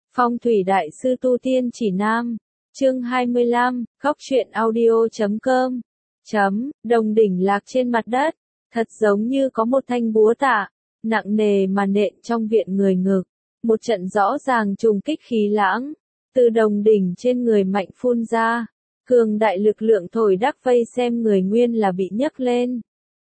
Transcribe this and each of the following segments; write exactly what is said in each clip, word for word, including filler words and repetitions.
Phong thủy đại sư tu tiên chỉ nam, chương hai mươi lăm, góc truyện audio chấm com. Chấm, đồng đỉnh lạc trên mặt đất, thật giống như có một thanh búa tạ, nặng nề mà nện trong viện người ngực. Một trận rõ ràng trùng kích khí lãng, từ đồng đỉnh trên người mạnh phun ra, cường đại lực lượng thổi đắc vây xem người nguyên là bị nhấc lên.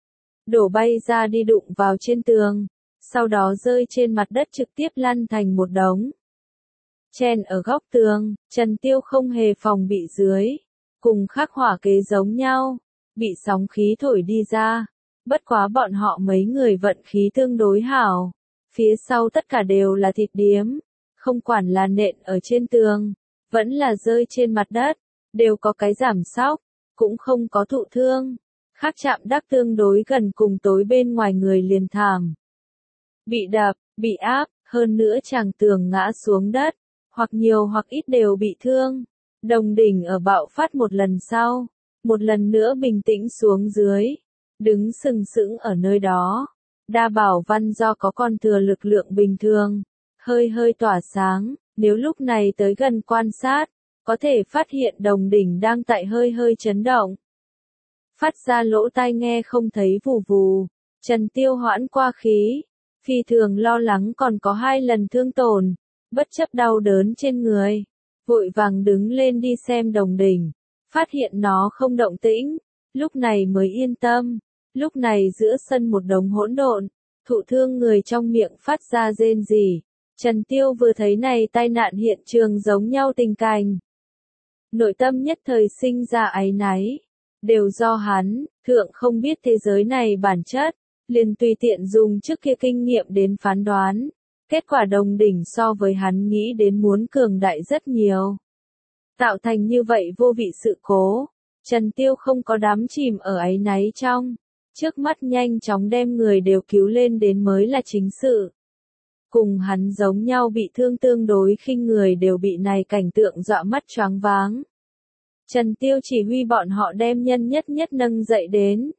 Đổ bay ra đi đụng vào trên tường, sau đó rơi trên mặt đất trực tiếp lăn thành một đống. Chen ở góc tường, Trần Tiêu không hề phòng bị dưới, cùng khắc họa kế giống nhau, bị sóng khí thổi đi ra. Bất quá bọn họ mấy người vận khí tương đối hảo, phía sau tất cả đều là thịt điếm, không quản là nện ở trên tường, vẫn là rơi trên mặt đất, đều có cái giảm sóc, cũng không có thụ thương. Khác chạm đắc tương đối gần cùng tối bên ngoài người liền thảm. Bị đập, bị áp, hơn nữa chàng tường ngã xuống đất, hoặc nhiều hoặc ít đều bị thương. Đồng đỉnh ở bạo phát một lần sau, một lần nữa bình tĩnh xuống dưới, đứng sừng sững ở nơi đó. Đa bảo văn do có con thừa lực lượng bình thường, hơi hơi tỏa sáng, nếu lúc này tới gần quan sát, có thể phát hiện đồng đỉnh đang tại hơi hơi chấn động. Phát ra lỗ tai nghe không thấy vù vù, Trần Tiêu hoãn qua khí, phi thường lo lắng còn có hai lần thương tổn, bất chấp đau đớn trên người, vội vàng đứng lên đi xem đồng đỉnh, phát hiện nó không động tĩnh, lúc này mới yên tâm. Lúc này giữa sân một đống hỗn độn, thụ thương người trong miệng phát ra rên rỉ. Trần Tiêu vừa thấy này tai nạn hiện trường giống nhau tình cảnh, nội tâm nhất thời sinh ra áy náy, đều do hắn, thượng không biết thế giới này bản chất, liền tùy tiện dùng trước kia kinh nghiệm đến phán đoán, kết quả đồng đỉnh so với hắn nghĩ đến muốn cường đại rất nhiều. Tạo thành như vậy vô vị sự cố, Trần Tiêu không có đắm chìm ở áy náy trong, trước mắt nhanh chóng đem người đều cứu lên đến mới là chính sự. Cùng hắn giống nhau bị thương tương đối khinh người đều bị này cảnh tượng dọa mắt choáng váng. Trần Tiêu chỉ huy bọn họ đem nhân nhất nhất nâng dậy đến,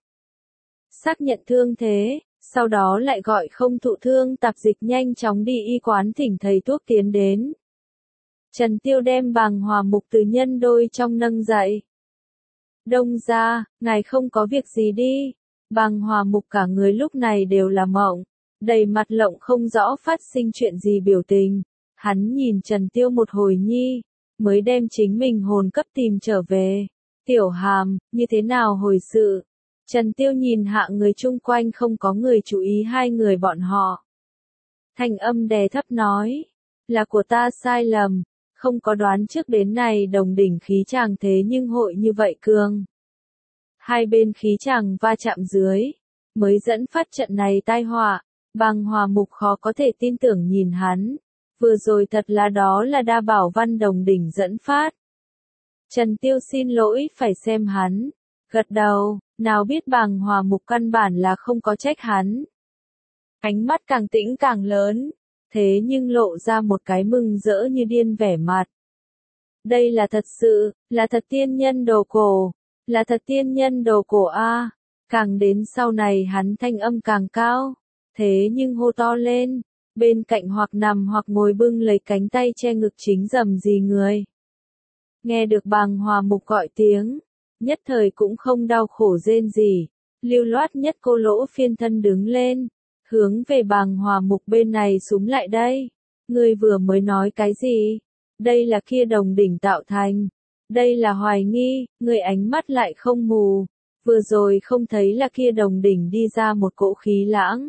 xác nhận thương thế, sau đó lại gọi không thụ thương tạp dịch nhanh chóng đi y quán thỉnh thầy thuốc tiến đến. Trần Tiêu đem Bàng Hòa Mục từ nhân đôi trong nâng dậy. Đông ra, ngài không có việc gì đi. Bàng Hòa Mục cả người lúc này đều là mộng, đầy mặt lộng không rõ phát sinh chuyện gì biểu tình. Hắn nhìn Trần Tiêu một hồi nhi, mới đem chính mình hồn cấp tìm trở về. Tiểu Hàm, như thế nào hồi sự? Trần Tiêu nhìn hạ người chung quanh không có người chú ý hai người bọn họ. Thanh âm đè thấp nói, là của ta sai lầm, không có đoán trước đến này đồng đỉnh khí chàng thế nhưng hội như vậy cường. Hai bên khí chàng va chạm dưới, mới dẫn phát trận này tai họa. Bàng Hòa Mục khó có thể tin tưởng nhìn hắn, vừa rồi thật là đó là đa bảo văn đồng đỉnh dẫn phát. Trần Tiêu xin lỗi phải xem hắn, gật đầu, nào biết Bàng Hòa Mục căn bản là không có trách hắn. Ánh mắt càng tĩnh càng lớn, thế nhưng lộ ra một cái mừng rỡ như điên vẻ mặt. Đây là thật sự, là thật tiên nhân đồ cổ, là thật tiên nhân đồ cổ a. Càng đến sau này hắn thanh âm càng cao, thế nhưng hô to lên, bên cạnh hoặc nằm hoặc ngồi bưng lấy cánh tay che ngực chính rầm gì người. Nghe được Bàng Hòa Mục gọi tiếng, nhất thời cũng không đau khổ rên gì, lưu loát nhất cô lỗ phiên thân đứng lên, hướng về Bàng Hòa Mục bên này súng lại đây. Người vừa mới nói cái gì? Đây là kia đồng đỉnh tạo thành. Đây là hoài nghi, người ánh mắt lại không mù. Vừa rồi không thấy là kia đồng đỉnh đi ra một cỗ khí lãng.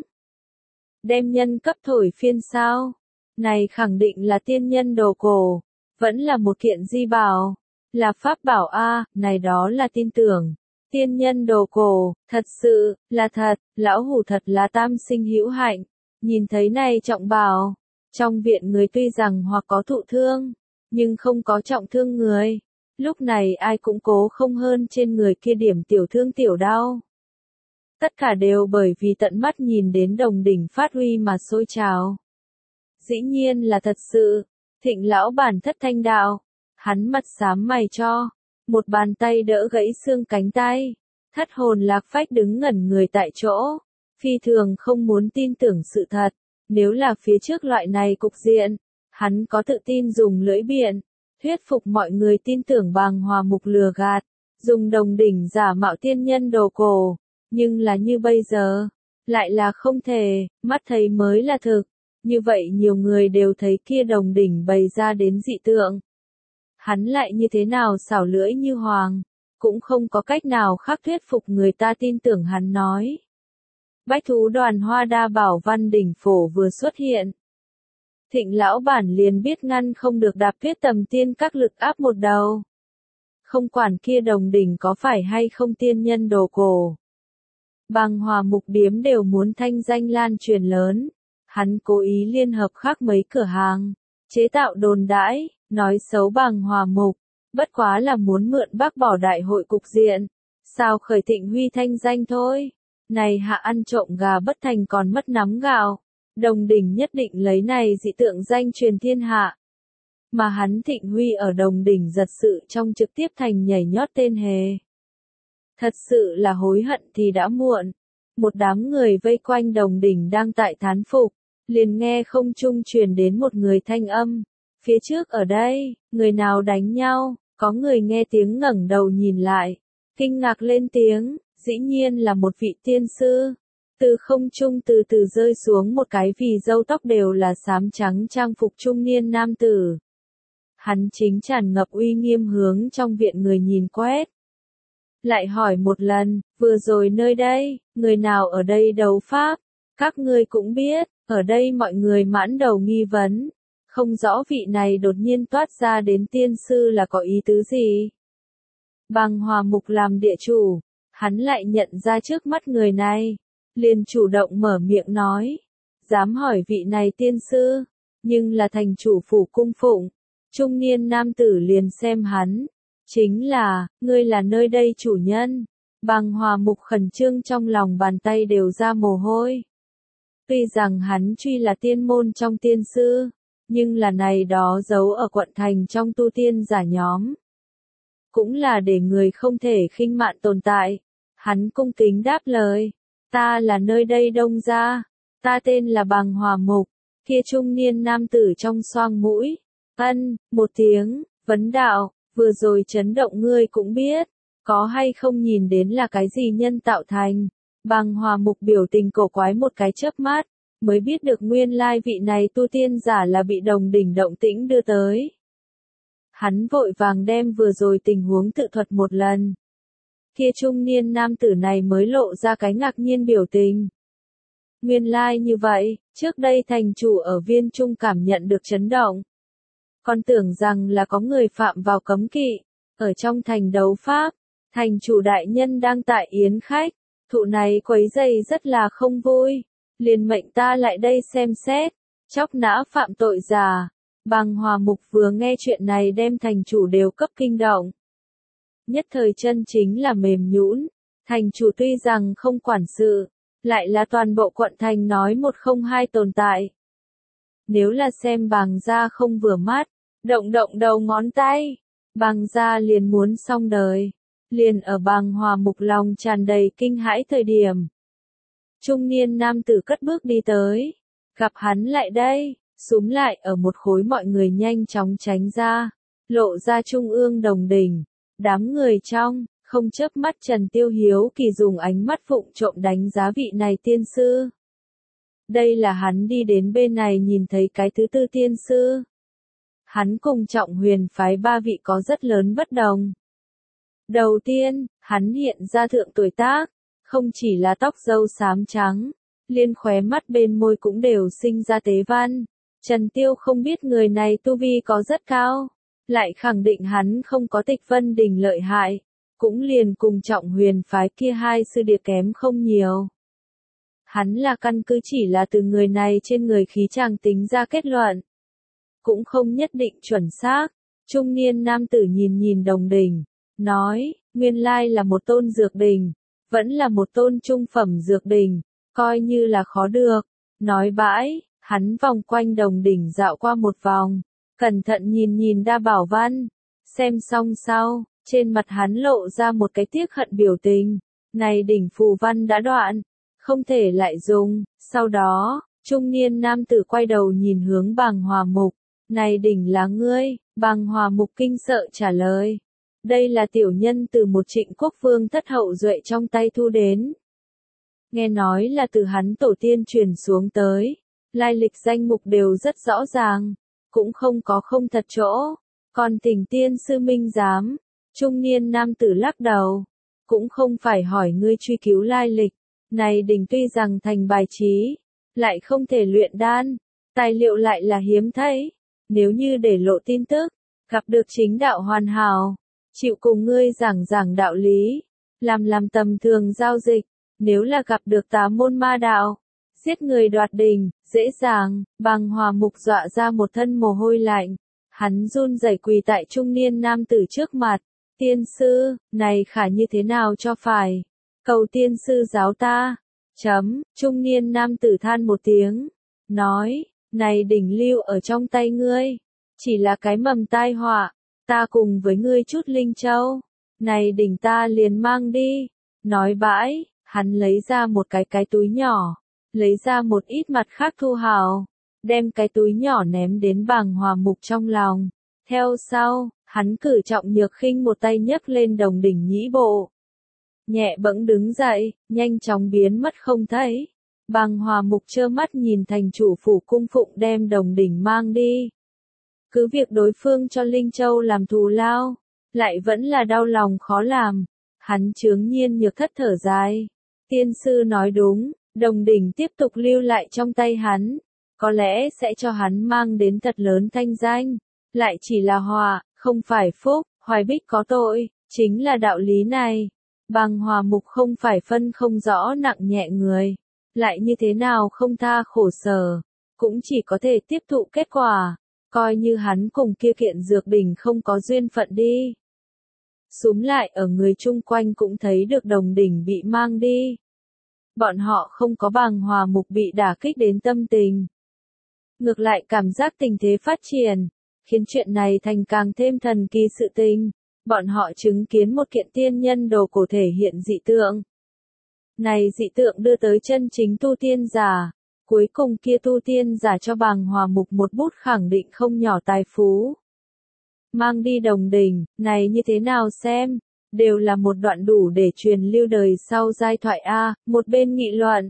Đem nhân cấp thổi phiên sao? Này khẳng định là tiên nhân đồ cổ. Vẫn là một kiện di bảo. Là pháp bảo a, này đó là tin tưởng. Tiên nhân đồ cổ, thật sự, là thật, lão hủ thật là tam sinh hữu hạnh. Nhìn thấy này trọng bảo. Trong viện người tuy rằng hoặc có thụ thương, nhưng không có trọng thương người. Lúc này ai cũng cố không hơn trên người kia điểm tiểu thương tiểu đau. Tất cả đều bởi vì tận mắt nhìn đến đồng đỉnh phát huy mà sôi trào. Dĩ nhiên là thật sự, Thịnh lão bản thất thanh đạo. Hắn mặt xám mày cho, một bàn tay đỡ gãy xương cánh tay. Thất hồn lạc phách đứng ngẩn người tại chỗ. Phi thường không muốn tin tưởng sự thật. Nếu là phía trước loại này cục diện, Hắn có tự tin dùng lưỡi biện, thuyết phục mọi người tin tưởng Bàng Hòa Mục lừa gạt, dùng Đồng Đỉnh giả mạo tiên nhân đồ cổ, nhưng là như bây giờ, lại là không thể, mắt thấy mới là thực, như vậy nhiều người đều thấy kia Đồng Đỉnh bày ra đến dị tượng. Hắn lại như thế nào xảo lưỡi như hoàng, cũng không có cách nào khác thuyết phục người ta tin tưởng hắn nói. Bách thú đoàn Hoa Đa Bảo Văn đỉnh phổ vừa xuất hiện. Thịnh lão bản liền biết ngăn không được đạp Tuyết Tầm Tiên các lực áp một đầu. Không quản kia Đồng Đỉnh có phải hay không tiên nhân đồ cổ. Bàng Hòa Mục điếm đều muốn thanh danh lan truyền lớn. Hắn cố ý liên hợp khác mấy cửa hàng, chế tạo đồn đãi, nói xấu Bàng Hòa Mục, bất quá là muốn mượn bác bỏ đại hội cục diện. Sao khởi Thịnh Huy thanh danh thôi. Này hạ ăn trộm gà bất thành còn mất nắm gạo. Đồng Đỉnh nhất định lấy này dị tượng danh truyền thiên hạ. Mà hắn Thịnh Huy ở Đồng Đỉnh giật sự trong trực tiếp thành nhảy nhót tên hề. Thật sự là hối hận thì đã muộn. Một đám người vây quanh Đồng Đỉnh đang tại thán phục, liền nghe không trung truyền đến một người thanh âm. Phía trước ở đây, người nào đánh nhau, có người nghe tiếng ngẩng đầu nhìn lại, kinh ngạc lên tiếng, dĩ nhiên là một vị tiên sư. Từ không trung từ từ rơi xuống một cái vì râu tóc đều là xám trắng trang phục trung niên nam tử. Hắn chính tràn ngập uy nghiêm hướng trong viện người nhìn quét. Lại hỏi một lần, vừa rồi nơi đây, người nào ở đây đấu pháp? Các ngươi cũng biết, ở đây mọi người mãn đầu nghi vấn. Không rõ vị này đột nhiên toát ra đến tiên sư là có ý tứ gì. Bàng Hòa Mục làm địa chủ, hắn lại nhận ra trước mắt người này. Liền chủ động mở miệng nói, dám hỏi vị này tiên sư, nhưng là thành chủ phủ cung phụng. Trung niên nam tử liền xem hắn, chính là, ngươi là nơi đây chủ nhân. Bàng Hòa Mục khẩn trương trong lòng bàn tay đều ra mồ hôi. Tuy rằng hắn truy là tiên môn trong tiên sư, nhưng là này đó giấu ở quận thành trong tu tiên giả nhóm. Cũng là để người không thể khinh mạn tồn tại. Hắn cung kính đáp lời. Ta là nơi đây đông gia, ta tên là Bàng Hòa Mục, kia trung niên nam tử trong xoang mũi, ân, một tiếng, vấn đạo, vừa rồi chấn động ngươi cũng biết, có hay không nhìn đến là cái gì nhân tạo thành. Bàng Hòa Mục biểu tình cổ quái một cái chớp mắt, mới biết được nguyên lai vị này tu tiên giả là bị Đồng Đỉnh động tĩnh đưa tới. Hắn vội vàng đem vừa rồi tình huống tự thuật một lần. Kia trung niên nam tử này mới lộ ra cái ngạc nhiên biểu tình. Nguyên lai like như vậy, trước đây thành chủ ở Viên Trung cảm nhận được chấn động. Còn tưởng rằng là có người phạm vào cấm kỵ, ở trong thành đấu pháp, thành chủ đại nhân đang tại yến khách, thụ này quấy rầy rất là không vui, liền mệnh ta lại đây xem xét, chóc nã phạm tội già. Bàng Hòa Mục vừa nghe chuyện này đem thành chủ đều cấp kinh động. Nhất thời chân chính là mềm nhũn, thành chủ tuy rằng không quản sự, lại là toàn bộ quận thành nói một không hai tồn tại. Nếu là xem Bàng gia không vừa mắt, động động đầu ngón tay, Bàng gia liền muốn xong đời. Liền ở Bàng Hòa Mục lòng tràn đầy kinh hãi thời điểm. Trung niên nam tử cất bước đi tới, gặp hắn lại đây, súm lại ở một khối mọi người nhanh chóng tránh ra, lộ ra trung ương Đồng Đỉnh. Đám người trong, không chớp mắt Trần Tiêu Hiếu Kỳ dùng ánh mắt vụng trộm đánh giá vị này tiên sư. Đây là hắn đi đến bên này nhìn thấy cái thứ tư tiên sư. Hắn cùng Trọng Huyền phái ba vị có rất lớn bất đồng. Đầu tiên, hắn hiện ra thượng tuổi tác, không chỉ là tóc râu xám trắng, liên khóe mắt bên môi cũng đều sinh ra tế văn. Trần Tiêu không biết người này tu vi có rất cao, lại khẳng định hắn không có Tịch Vân Đình lợi hại, cũng liền cùng Trọng Huyền phái kia hai sư địa kém không nhiều. Hắn là căn cứ chỉ là từ người này trên người khí chàng tính ra kết luận, cũng không nhất định chuẩn xác. Trung niên nam tử nhìn nhìn Đồng Đỉnh, nói, nguyên lai là một tôn dược đình, vẫn là một tôn trung phẩm dược đình, coi như là khó được. Nói bãi, hắn vòng quanh Đồng Đỉnh dạo qua một vòng, cẩn thận nhìn nhìn đa bảo văn, xem xong sau, trên mặt hắn lộ ra một cái tiếc hận biểu tình, này đỉnh phù văn đã đoạn, không thể lại dùng. Sau đó, trung niên nam tử quay đầu nhìn hướng Bàng Hòa Mục, Này đỉnh là ngươi, Bàng Hòa Mục kinh sợ trả lời. Đây là tiểu nhân từ một Trịnh quốc vương thất hậu duệ trong tay thu đến. Nghe nói là từ hắn tổ tiên truyền xuống tới, lai lịch danh mục đều rất rõ ràng, cũng không có không thật chỗ. Còn Thỉnh tiên sư minh giám, trung niên nam tử lắc đầu, cũng không phải hỏi ngươi truy cứu lai lịch. Này đỉnh tuy rằng thành bài trí, lại không thể luyện đan, tài liệu lại là hiếm thấy. Nếu như để lộ tin tức, gặp được chính đạo hoàn hảo, chịu cùng ngươi giảng giảng đạo lý, làm làm tầm thường giao dịch, nếu là gặp được tà môn ma đạo, giết người đoạt đình, dễ dàng. Bàng Hòa Mục dọa ra một thân mồ hôi lạnh, hắn run rẩy quỳ tại trung niên nam tử trước mặt. Tiên sư, này khả như thế nào cho phải? Cầu tiên sư giáo ta. Chấm, trung niên nam tử than một tiếng, nói, này đỉnh lưu ở trong tay ngươi, chỉ là cái mầm tai họa, ta cùng với ngươi chút linh châu, này đỉnh ta liền mang đi. Nói bãi, hắn lấy ra một cái cái túi nhỏ, lấy ra một ít mặt khác thu hào, đem cái túi nhỏ ném đến Bàng Hòa Mục trong lòng. Theo sau, hắn cử trọng nhược khinh một tay nhấc lên đồng đỉnh nhĩ bộ. Nhẹ bẫng đứng dậy, nhanh chóng biến mất không thấy. Bàng Hòa Mục trơ mắt nhìn thành chủ phủ cung phụng đem đồng đỉnh mang đi. Cứ việc đối phương cho Linh Châu làm thù lao, lại vẫn là đau lòng khó làm. Hắn chướng nhiên nhược thất thở dài. Tiên sư nói đúng, đồng đỉnh tiếp tục lưu lại trong tay hắn, có lẽ sẽ cho hắn mang đến thật lớn thanh danh, lại chỉ là họa, không phải phúc. Hoài Bích có tội, chính là đạo lý này. Bàng Hòa Mục không phải phân không rõ nặng nhẹ người, lại như thế nào không tha khổ sở, cũng chỉ có thể tiếp thụ kết quả, coi như hắn cùng kia kiện dược đỉnh không có duyên phận đi. Súm lại ở người chung quanh cũng thấy được đồng đỉnh bị mang đi. Bọn họ không có Bàng Hòa Mục bị đả kích đến tâm tình. Ngược lại cảm giác tình thế phát triển, khiến chuyện này thành càng thêm thần kỳ sự tình. Bọn họ chứng kiến một kiện tiên nhân đồ cổ thể hiện dị tượng. Này dị tượng đưa tới chân chính tu tiên giả. Cuối cùng kia tu tiên giả cho Bàng Hòa Mục một bút khẳng định không nhỏ tài phú. Mang đi đồng đỉnh, này như thế nào xem, đều là một đoạn đủ để truyền lưu đời sau giai thoại A. Một bên nghị luận,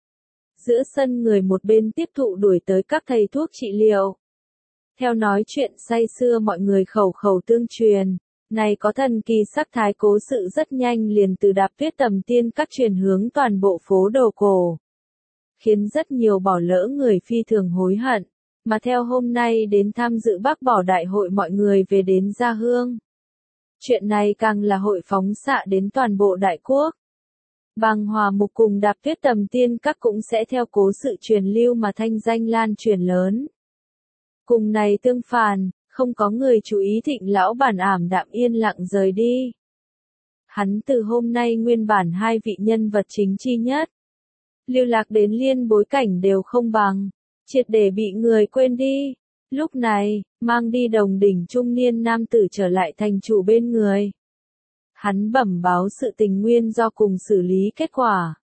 giữa sân người một bên tiếp thụ đuổi tới các thầy thuốc trị liệu. Theo nói chuyện say xưa mọi người khẩu khẩu tương truyền. Này có thần kỳ sắc thái cố sự rất nhanh liền từ Đạp Tuyết Tầm Tiên các truyền hướng toàn bộ phố đồ cổ. Khiến rất nhiều bỏ lỡ người phi thường hối hận, mà theo hôm nay đến tham dự bác bỏ đại hội mọi người về đến Gia Hương. Chuyện này càng là hội phóng xạ đến toàn bộ đại quốc. Bàng Hòa Mục cùng Đạp Tuyết Tầm Tiên các cũng sẽ theo cố sự truyền lưu mà thanh danh lan truyền lớn. Cùng này tương phản, không có người chú ý Thịnh lão bản ảm đạm yên lặng rời đi. Hắn từ hôm nay nguyên bản hai vị nhân vật chính chi nhất, lưu lạc đến liên bối cảnh đều không bằng, triệt để bị người quên đi. Lúc này, mang đi đồng đỉnh trung niên nam tử trở lại thành chủ bên người. Hắn bẩm báo sự tình nguyên do cùng xử lý kết quả.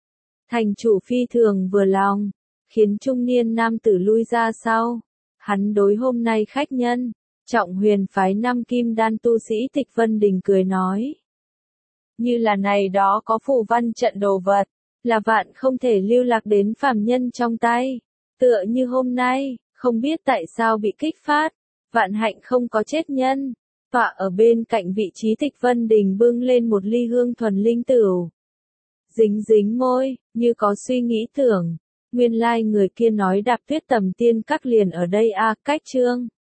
Thành chủ phi thường vừa lòng, khiến trung niên nam tử lui ra sau. Hắn đối hôm nay khách nhân, Trọng Huyền phái năm kim đan tu sĩ Tịch Vân Đình cười nói. Như là này đó có phù văn trận đồ vật, là vạn không thể lưu lạc đến phàm nhân trong tay. Tựa như hôm nay, không biết tại sao bị kích phát, vạn hạnh không có chết nhân. Tọa ở bên cạnh vị trí Tịch Vân Đình bưng lên một ly hương thuần linh tửu. Dính dính môi, như có suy nghĩ tưởng. Nguyên lai like người kia nói Đạp Tuyết Tầm Tiên các liền ở đây a. À, cách chương.